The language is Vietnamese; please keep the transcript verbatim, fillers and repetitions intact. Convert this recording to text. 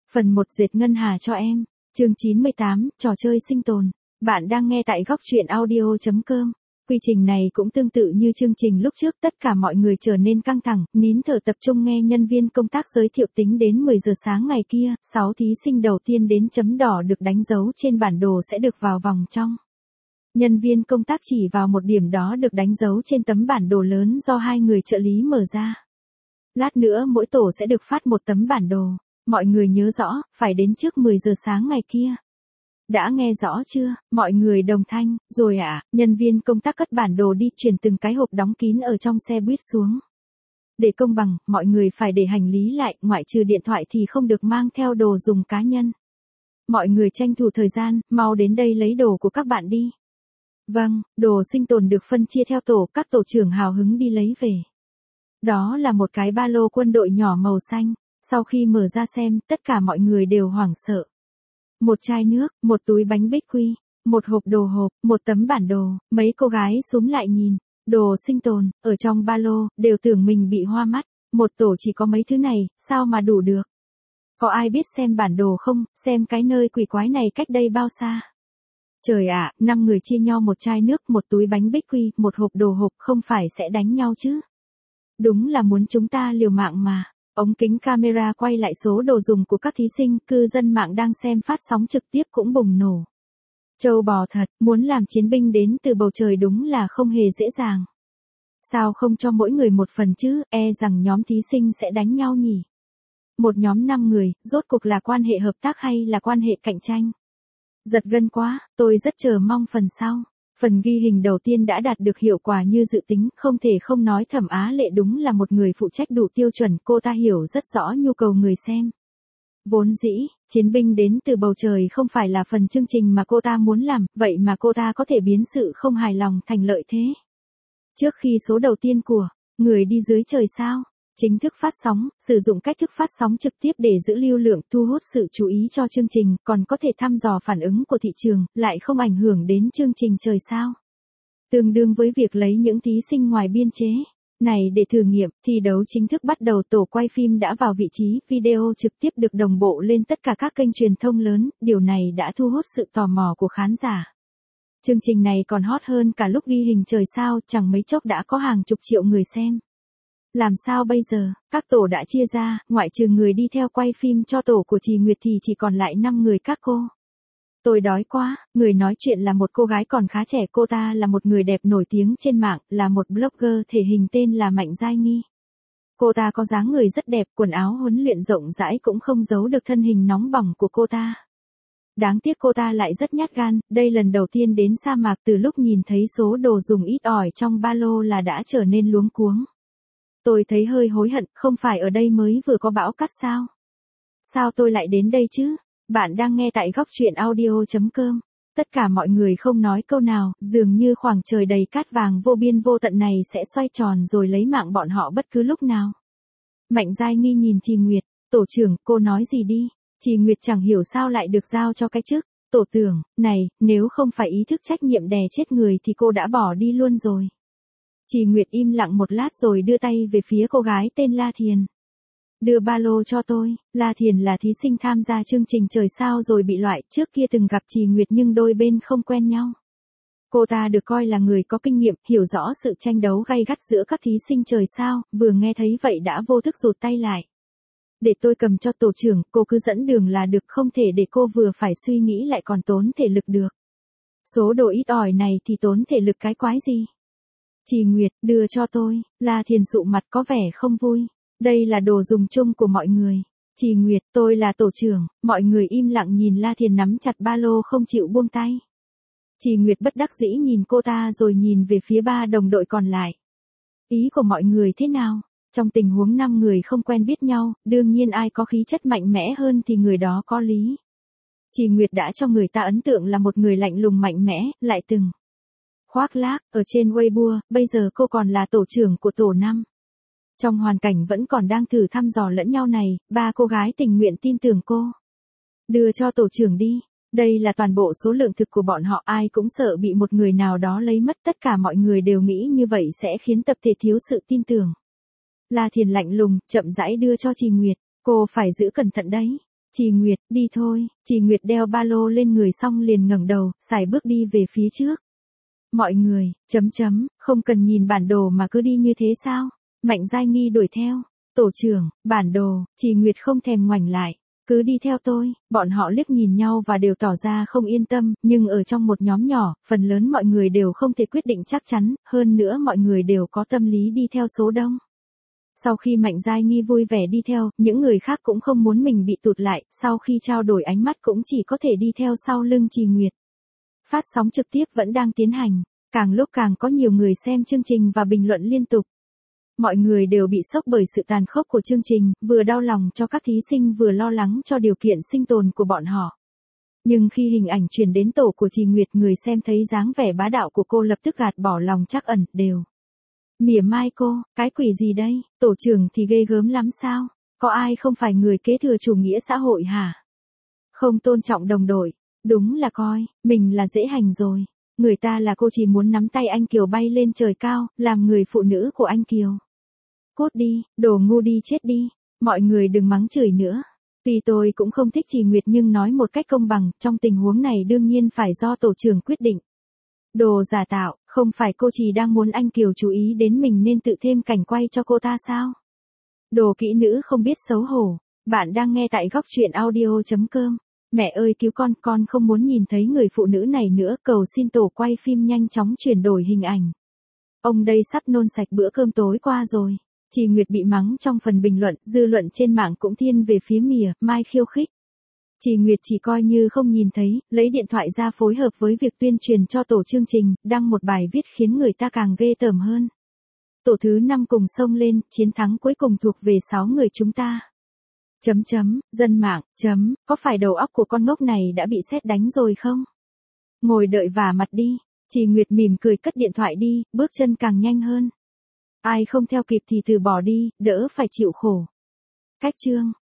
Phần một dệt ngân hà cho em. Chương chín mươi tám, trò chơi sinh tồn. Bạn đang nghe tại góc truyện audio chấm com. Quy trình này cũng tương tự như chương trình lúc trước, tất cả mọi người trở nên căng thẳng, nín thở tập trung nghe nhân viên công tác giới thiệu. Tính đến mười giờ sáng ngày kia, sáu thí sinh đầu tiên đến chấm đỏ được đánh dấu trên bản đồ sẽ được vào vòng trong. Nhân viên công tác chỉ vào một điểm đó được đánh dấu trên tấm bản đồ lớn do hai người trợ lý mở ra. Lát nữa mỗi tổ sẽ được phát một tấm bản đồ. Mọi người nhớ rõ, phải đến trước mười giờ sáng ngày kia. Đã nghe rõ chưa? Mọi người đồng thanh, rồi ạ, à, nhân viên công tác cất bản đồ đi chuyển từng cái hộp đóng kín ở trong xe buýt xuống. Để công bằng, mọi người phải để hành lý lại, ngoại trừ điện thoại thì không được mang theo đồ dùng cá nhân. Mọi người tranh thủ thời gian, mau đến đây lấy đồ của các bạn đi. Vâng, đồ sinh tồn được phân chia theo tổ, các tổ trưởng hào hứng đi lấy về. Đó là một cái ba lô quân đội nhỏ màu xanh. Sau khi mở ra xem, tất cả mọi người đều hoảng sợ. Một chai nước, một túi bánh bích quy, một hộp đồ hộp, một tấm bản đồ, mấy cô gái xúm lại nhìn, đồ sinh tồn, ở trong ba lô, đều tưởng mình bị hoa mắt, một tổ chỉ có mấy thứ này, sao mà đủ được. Có ai biết xem bản đồ không, xem cái nơi quỷ quái này cách đây bao xa. Trời ạ, năm người chia nhau một chai nước, một túi bánh bích quy, một hộp đồ hộp, không phải sẽ đánh nhau chứ. Đúng là muốn chúng ta liều mạng mà. Ống kính camera quay lại số đồ dùng của các thí sinh, cư dân mạng đang xem phát sóng trực tiếp cũng bùng nổ. Trâu bò thật, muốn làm chiến binh đến từ bầu trời đúng là không hề dễ dàng. Sao không cho mỗi người một phần chứ, e rằng nhóm thí sinh sẽ đánh nhau nhỉ? Một nhóm năm người, rốt cuộc là quan hệ hợp tác hay là quan hệ cạnh tranh? Giật gân quá, tôi rất chờ mong phần sau. Phần ghi hình đầu tiên đã đạt được hiệu quả như dự tính, không thể không nói Thẩm Á Lệ đúng là một người phụ trách đủ tiêu chuẩn, cô ta hiểu rất rõ nhu cầu người xem. Vốn dĩ, chiến binh đến từ bầu trời không phải là phần chương trình mà cô ta muốn làm, vậy mà cô ta có thể biến sự không hài lòng thành lợi thế. Trước khi số đầu tiên của Người đi dưới trời sao chính thức phát sóng, sử dụng cách thức phát sóng trực tiếp để giữ lưu lượng, thu hút sự chú ý cho chương trình, còn có thể thăm dò phản ứng của thị trường, lại không ảnh hưởng đến chương trình trời sao. Tương đương với việc lấy những thí sinh ngoài biên chế này để thử nghiệm, thi đấu chính thức bắt đầu. Tổ quay phim đã vào vị trí, video trực tiếp được đồng bộ lên tất cả các kênh truyền thông lớn, điều này đã thu hút sự tò mò của khán giả. Chương trình này còn hot hơn cả lúc ghi hình trời sao, chẳng mấy chốc đã có hàng chục triệu người xem. Làm sao bây giờ, các tổ đã chia ra, ngoại trừ người đi theo quay phim cho tổ của Trì Nguyệt thì chỉ còn lại năm người các cô. Tôi đói quá, người nói chuyện là một cô gái còn khá trẻ, cô ta là một người đẹp nổi tiếng trên mạng, là một blogger thể hình tên là Mạnh Giai Nghi. Cô ta có dáng người rất đẹp, quần áo huấn luyện rộng rãi cũng không giấu được thân hình nóng bỏng của cô ta. Đáng tiếc cô ta lại rất nhát gan, đây lần đầu tiên đến sa mạc, từ lúc nhìn thấy số đồ dùng ít ỏi trong ba lô là đã trở nên luống cuống. Tôi thấy hơi hối hận, không phải ở đây mới vừa có bão cát sao? Sao tôi lại đến đây chứ? Bạn đang nghe tại góc truyện audio chấm com. Tất cả mọi người không nói câu nào, dường như khoảng trời đầy cát vàng vô biên vô tận này sẽ xoay tròn rồi lấy mạng bọn họ bất cứ lúc nào. Mạnh Giai Nghi nhìn Trì Nguyệt, tổ trưởng, cô nói gì đi? Trì Nguyệt chẳng hiểu sao lại được giao cho cái chức tổ trưởng này, nếu không phải ý thức trách nhiệm đè chết người thì cô đã bỏ đi luôn rồi. Trì Nguyệt im lặng một lát rồi đưa tay về phía cô gái tên La Thiền. Đưa ba lô cho tôi. La Thiền là thí sinh tham gia chương trình trời sao rồi bị loại, trước kia từng gặp Trì Nguyệt nhưng đôi bên không quen nhau. Cô ta được coi là người có kinh nghiệm, hiểu rõ sự tranh đấu gay gắt giữa các thí sinh trời sao, vừa nghe thấy vậy đã vô thức rụt tay lại. Để tôi cầm cho tổ trưởng, cô cứ dẫn đường là được, không thể để cô vừa phải suy nghĩ lại còn tốn thể lực được. Số đồ ít ỏi này thì tốn thể lực cái quái gì? Trì Nguyệt, đưa cho tôi. La Thiền sụ mặt có vẻ không vui. Đây là đồ dùng chung của mọi người. Trì Nguyệt, tôi là tổ trưởng. Mọi người im lặng nhìn La Thiền nắm chặt ba lô không chịu buông tay. Trì Nguyệt bất đắc dĩ nhìn cô ta rồi nhìn về phía ba đồng đội còn lại. Ý của mọi người thế nào? Trong tình huống năm người không quen biết nhau, đương nhiên ai có khí chất mạnh mẽ hơn thì người đó có lý. Trì Nguyệt đã cho người ta ấn tượng là một người lạnh lùng mạnh mẽ, lại từng khoác lác ở trên Weibo, bây giờ cô còn là tổ trưởng của tổ năm. Trong hoàn cảnh vẫn còn đang thử thăm dò lẫn nhau này, ba cô gái tình nguyện tin tưởng cô. Đưa cho tổ trưởng đi. Đây là toàn bộ số lượng thực của bọn họ, ai cũng sợ bị một người nào đó lấy mất, tất cả mọi người đều nghĩ như vậy sẽ khiến tập thể thiếu sự tin tưởng. La Thiền lạnh lùng, chậm rãi đưa cho Trì Nguyệt, cô phải giữ cẩn thận đấy. Trì Nguyệt, đi thôi. Trì Nguyệt đeo ba lô lên người xong liền ngẩng đầu, sải bước đi về phía trước. Mọi người, chấm chấm, không cần nhìn bản đồ mà cứ đi như thế sao? Mạnh Giai Nghi đuổi theo. Tổ trưởng, bản đồ. Trì Nguyệt không thèm ngoảnh lại. Cứ đi theo tôi. Bọn họ liếc nhìn nhau và đều tỏ ra không yên tâm, nhưng ở trong một nhóm nhỏ, phần lớn mọi người đều không thể quyết định chắc chắn, hơn nữa mọi người đều có tâm lý đi theo số đông. Sau khi Mạnh Giai Nghi vui vẻ đi theo, những người khác cũng không muốn mình bị tụt lại, sau khi trao đổi ánh mắt cũng chỉ có thể đi theo sau lưng Trì Nguyệt. Phát sóng trực tiếp vẫn đang tiến hành, càng lúc càng có nhiều người xem chương trình và bình luận liên tục. Mọi người đều bị sốc bởi sự tàn khốc của chương trình, vừa đau lòng cho các thí sinh vừa lo lắng cho điều kiện sinh tồn của bọn họ. Nhưng khi hình ảnh truyền đến tổ của Trì Nguyệt, người xem thấy dáng vẻ bá đạo của cô lập tức gạt bỏ lòng trắc ẩn, đều mỉa mai cô, cái quỷ gì đây, tổ trưởng thì ghê gớm lắm sao, có ai không phải người kế thừa chủ nghĩa xã hội hả? Không tôn trọng đồng đội, đúng là coi, mình là dễ hành rồi, người ta là cô chỉ muốn nắm tay anh Kiều bay lên trời cao, làm người phụ nữ của anh Kiều. Cút đi, đồ ngu đi chết đi, mọi người đừng mắng chửi nữa. Tuy tôi cũng không thích Trì Nguyệt nhưng nói một cách công bằng, trong tình huống này đương nhiên phải do tổ trưởng quyết định. Đồ giả tạo, không phải cô chỉ đang muốn anh Kiều chú ý đến mình nên tự thêm cảnh quay cho cô ta sao? Đồ kỹ nữ không biết xấu hổ. Bạn đang nghe tại góc truyện audio chấm com. Mẹ ơi cứu con, con không muốn nhìn thấy người phụ nữ này nữa, cầu xin tổ quay phim nhanh chóng chuyển đổi hình ảnh. Ông đây sắp nôn sạch bữa cơm tối qua rồi. Trì Nguyệt bị mắng trong phần bình luận, dư luận trên mạng cũng thiên về phía mỉa mai khiêu khích. Trì Nguyệt chỉ coi như không nhìn thấy, lấy điện thoại ra phối hợp với việc tuyên truyền cho tổ chương trình, đăng một bài viết khiến người ta càng ghê tởm hơn. Tổ thứ năm cùng xông lên, chiến thắng cuối cùng thuộc về sáu người chúng ta. Chấm chấm, dân mạng, chấm, có phải đầu óc của con ngốc này đã bị sét đánh rồi không? Ngồi đợi vả mặt đi. Trì Nguyệt mỉm cười cất điện thoại đi, bước chân càng nhanh hơn. Ai không theo kịp thì từ bỏ đi, đỡ phải chịu khổ. Cách chương.